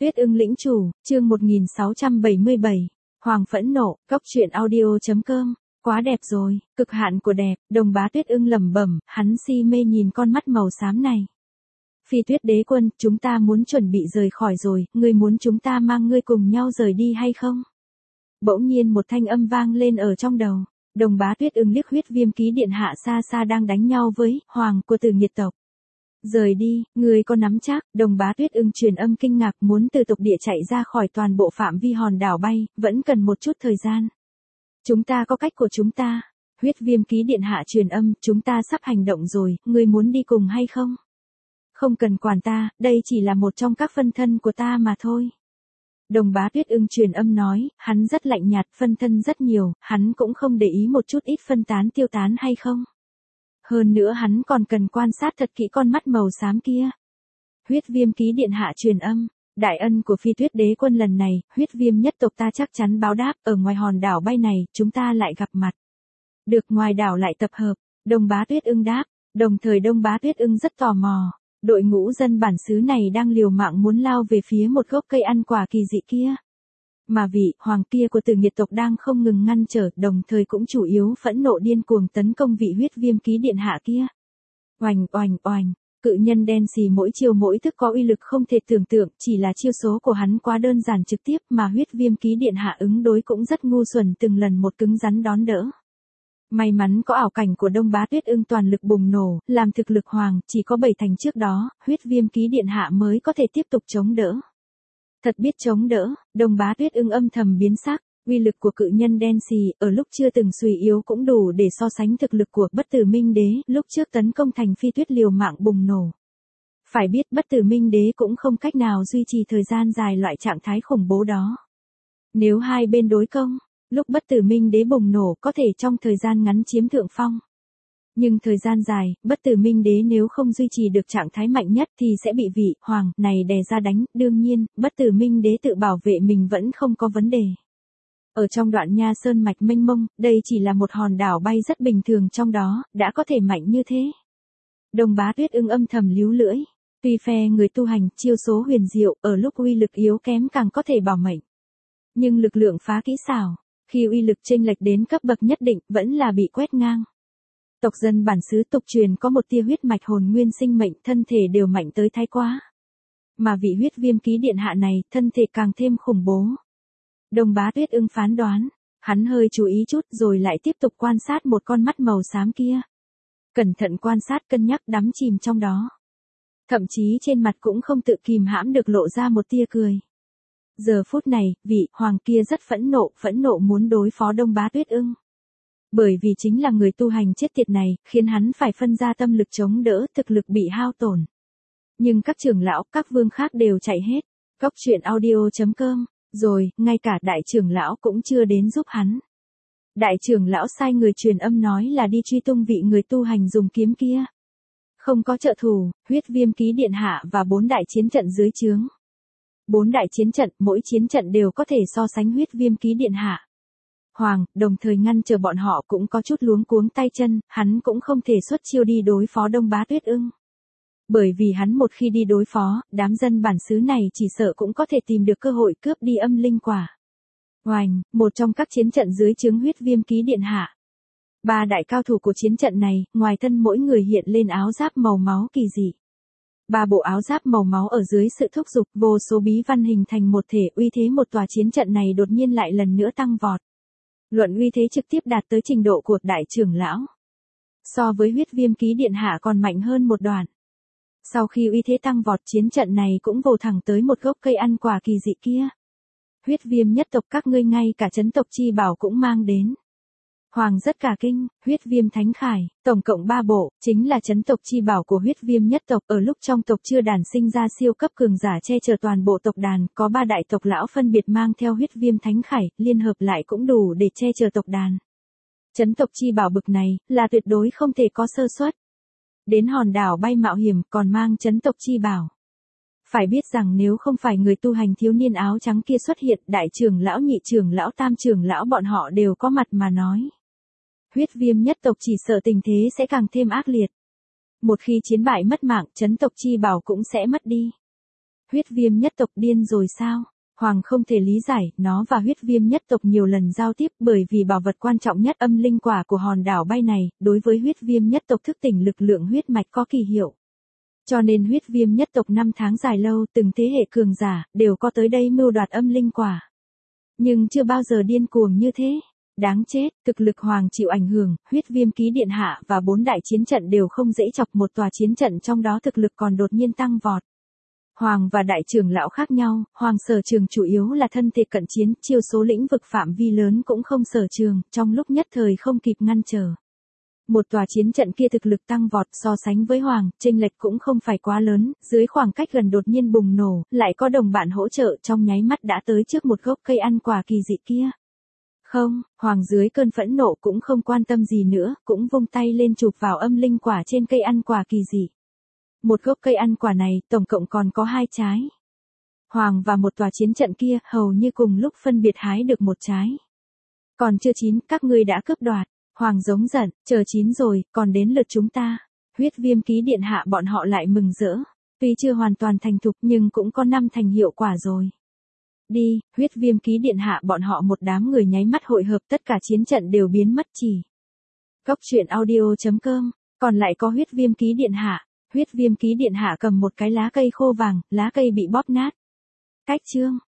Tuyết ưng lĩnh chủ, chương 1677. Hoàng phẫn nộ, cốc truyện audio.com. Quá đẹp rồi, cực hạn của đẹp, Đồng Bá Tuyết ưng lẩm bẩm, hắn si mê nhìn con mắt màu xám này. Phi Tuyết đế quân, chúng ta muốn chuẩn bị rời khỏi rồi, ngươi muốn chúng ta mang ngươi cùng nhau rời đi hay không? Bỗng nhiên một thanh âm vang lên ở trong đầu. Đồng Bá Tuyết ưng liếc Huyết Viêm ký điện hạ xa xa đang đánh nhau với Hoàng của Từ Nghiệt tộc. Rời đi, ngươi có nắm chắc? Đồng Bá Tuyết ưng truyền âm kinh ngạc, muốn từ tộc địa chạy ra khỏi toàn bộ phạm vi hòn đảo bay, vẫn cần một chút thời gian. Chúng ta có cách của chúng ta. Huyết Viêm ký điện hạ truyền âm, chúng ta sắp hành động rồi, ngươi muốn đi cùng hay không? Không cần quản ta, đây chỉ là một trong các phân thân của ta mà thôi. Đồng Bá Tuyết ưng truyền âm nói, hắn rất lạnh nhạt, phân thân rất nhiều, hắn cũng không để ý một chút ít phân tán tiêu tán hay không. Hơn nữa hắn còn cần quan sát thật kỹ con mắt màu xám kia. Huyết Viêm ký điện hạ truyền âm, đại ân của Phi Tuyết đế quân lần này, Huyết Viêm nhất tộc ta chắc chắn báo đáp, ở ngoài hòn đảo bay này, chúng ta lại gặp mặt. Được, ngoài đảo lại tập hợp, Đồng Bá Tuyết ưng đáp, đồng thời Đồng Bá Tuyết ưng rất tò mò. Đội ngũ dân bản xứ này đang liều mạng muốn lao về phía một gốc cây ăn quả kỳ dị kia. Mà vị hoàng kia của Từ Nghiệt tộc đang không ngừng ngăn trở, đồng thời cũng chủ yếu phẫn nộ điên cuồng tấn công vị Huyết Viêm ký điện hạ kia. Oành oành oành, cự nhân đen xì mỗi chiêu mỗi thức có uy lực không thể tưởng tượng, chỉ là chiêu số của hắn quá đơn giản trực tiếp mà Huyết Viêm ký điện hạ ứng đối cũng rất ngu xuẩn, từng lần một cứng rắn đón đỡ. May mắn có ảo cảnh của Đồng Bá Tuyết ưng toàn lực bùng nổ, làm thực lực hoàng chỉ có 7 thành trước đó, Huyết Viêm ký điện hạ mới có thể tiếp tục chống đỡ. Thật biết chống đỡ, Đồng Bá Tuyết ưng âm thầm biến sắc, uy lực của cự nhân đen xì ở lúc chưa từng suy yếu cũng đủ để so sánh thực lực của Bất Tử Minh Đế, lúc trước tấn công thành Phi Tuyết liều mạng bùng nổ. Phải biết Bất Tử Minh Đế cũng không cách nào duy trì thời gian dài loại trạng thái khủng bố đó. Nếu hai bên đối công, lúc Bất Tử Minh Đế bùng nổ có thể trong thời gian ngắn chiếm thượng phong. Nhưng thời gian dài, Bất Tử Minh Đế nếu không duy trì được trạng thái mạnh nhất thì sẽ bị vị hoàng này đè ra đánh, đương nhiên, Bất Tử Minh Đế tự bảo vệ mình vẫn không có vấn đề. Ở trong đoạn nha sơn mạch mênh mông, đây chỉ là một hòn đảo bay rất bình thường trong đó, đã có thể mạnh như thế. Đồng Bá Tuyết ưng âm thầm líu lưỡi, tuy phe người tu hành chiêu số huyền diệu, ở lúc uy lực yếu kém càng có thể bảo mệnh. Nhưng lực lượng phá kỹ xảo, khi uy lực chênh lệch đến cấp bậc nhất định, vẫn là bị quét ngang. Tộc dân bản xứ tục truyền có một tia huyết mạch hồn nguyên sinh mệnh, thân thể đều mạnh tới thái quá. Mà vị Huyết Viêm ký điện hạ này, thân thể càng thêm khủng bố. Đồng Bá Tuyết ưng phán đoán, hắn hơi chú ý chút rồi lại tiếp tục quan sát một con mắt màu xám kia. Cẩn thận quan sát cân nhắc đắm chìm trong đó. Thậm chí trên mặt cũng không tự kìm hãm được lộ ra một tia cười. Giờ phút này, vị hoàng kia rất phẫn nộ muốn đối phó Đồng Bá Tuyết ưng. Bởi vì chính là người tu hành chết tiệt này, khiến hắn phải phân ra tâm lực chống đỡ, thực lực bị hao tổn. Nhưng các trưởng lão, các vương khác đều chạy hết. Cốc truyện audio.com. Rồi, ngay cả đại trưởng lão cũng chưa đến giúp hắn. Đại trưởng lão sai người truyền âm nói là đi truy tung vị người tu hành dùng kiếm kia. Không có trợ thủ, Huyết Viêm ký điện hạ và 4 đại chiến trận dưới trướng. 4 đại chiến trận, mỗi chiến trận đều có thể so sánh Huyết Viêm ký điện hạ. Hoàng, đồng thời ngăn chờ bọn họ cũng có chút luống cuống tay chân, hắn cũng không thể xuất chiêu đi đối phó Đồng Bá Tuyết ưng. Bởi vì hắn một khi đi đối phó, đám dân bản xứ này chỉ sợ cũng có thể tìm được cơ hội cướp đi âm linh quả. Oành, một trong các chiến trận dưới trướng Huyết Viêm ký điện hạ. 3 đại cao thủ của chiến trận này, ngoài thân mỗi người hiện lên áo giáp màu máu kỳ dị. 3 bộ áo giáp màu máu ở dưới sự thúc giục vô số bí văn hình thành một thể, uy thế một tòa chiến trận này đột nhiên lại lần nữa tăng vọt. Luận uy thế trực tiếp đạt tới trình độ của đại trưởng lão. So với Huyết Viêm ký điện hạ còn mạnh hơn một đoạn. Sau khi uy thế tăng vọt, chiến trận này cũng vồ thẳng tới một gốc cây ăn quả kỳ dị kia. Huyết Viêm nhất tộc các ngươi ngay cả chấn tộc chi bảo cũng mang đến. Hoàng rất cả kinh, Huyết Viêm thánh khải, tổng cộng 3 bộ, chính là chấn tộc chi bảo của Huyết Viêm nhất tộc. Ở lúc trong tộc chưa đàn sinh ra siêu cấp cường giả che chở toàn bộ tộc đàn, có 3 đại tộc lão phân biệt mang theo Huyết Viêm thánh khải, liên hợp lại cũng đủ để che chở tộc đàn. Chấn tộc chi bảo bực này, là tuyệt đối không thể có sơ suất. Đến hòn đảo bay mạo hiểm còn mang chấn tộc chi bảo. Phải biết rằng nếu không phải người tu hành thiếu niên áo trắng kia xuất hiện, đại trưởng lão, nhị trưởng lão, tam trưởng lão bọn họ đều có mặt mà nói. Huyết Viêm nhất tộc chỉ sợ tình thế sẽ càng thêm ác liệt. Một khi chiến bại mất mạng, chấn tộc chi bảo cũng sẽ mất đi. Huyết viêm nhất tộc điên rồi sao? Hoàng không thể lý giải, nó và huyết viêm nhất tộc nhiều lần giao tiếp bởi vì bảo vật quan trọng nhất âm linh quả của hòn đảo bay này, đối với huyết viêm nhất tộc thức tỉnh lực lượng huyết mạch có kỳ hiệu. Cho nên huyết viêm nhất tộc năm tháng dài lâu từng thế hệ cường giả, đều có tới đây mưu đoạt âm linh quả. Nhưng chưa bao giờ điên cuồng như thế. Đáng chết, thực lực Hoàng chịu ảnh hưởng, huyết viêm ký điện hạ và 4 đại chiến trận đều không dễ chọc, một tòa chiến trận trong đó thực lực còn đột nhiên tăng vọt. Hoàng và đại trưởng lão khác nhau, Hoàng sở trường chủ yếu là thân thể cận chiến, chiêu số lĩnh vực phạm vi lớn cũng không sở trường, trong lúc nhất thời không kịp ngăn trở. Một tòa chiến trận kia thực lực tăng vọt so sánh với Hoàng, chênh lệch cũng không phải quá lớn, dưới khoảng cách gần đột nhiên bùng nổ, lại có đồng bạn hỗ trợ trong nháy mắt đã tới trước một gốc cây ăn quả kỳ dị kia. Không, Hoàng dưới cơn phẫn nộ cũng không quan tâm gì nữa, cũng vung tay lên chụp vào âm linh quả trên cây ăn quả kỳ dị. Một gốc cây ăn quả này tổng cộng còn có 2 trái. Hoàng và một tòa chiến trận kia hầu như cùng lúc phân biệt hái được 1 trái. Còn chưa chín, các ngươi đã cướp đoạt. Hoàng giống giận, chờ chín rồi, còn đến lượt chúng ta. Huyết viêm ký điện hạ bọn họ lại mừng rỡ. Tuy chưa hoàn toàn thành thục nhưng cũng có 5 thành hiệu quả rồi. Đi, huyết viêm ký điện hạ bọn họ một đám người nháy mắt hội hợp, tất cả chiến trận đều biến mất chỉ. Góc truyện audio.com, còn lại có huyết viêm ký điện hạ. Huyết viêm ký điện hạ cầm một cái lá cây khô vàng, lá cây bị bóp nát. Cách chương.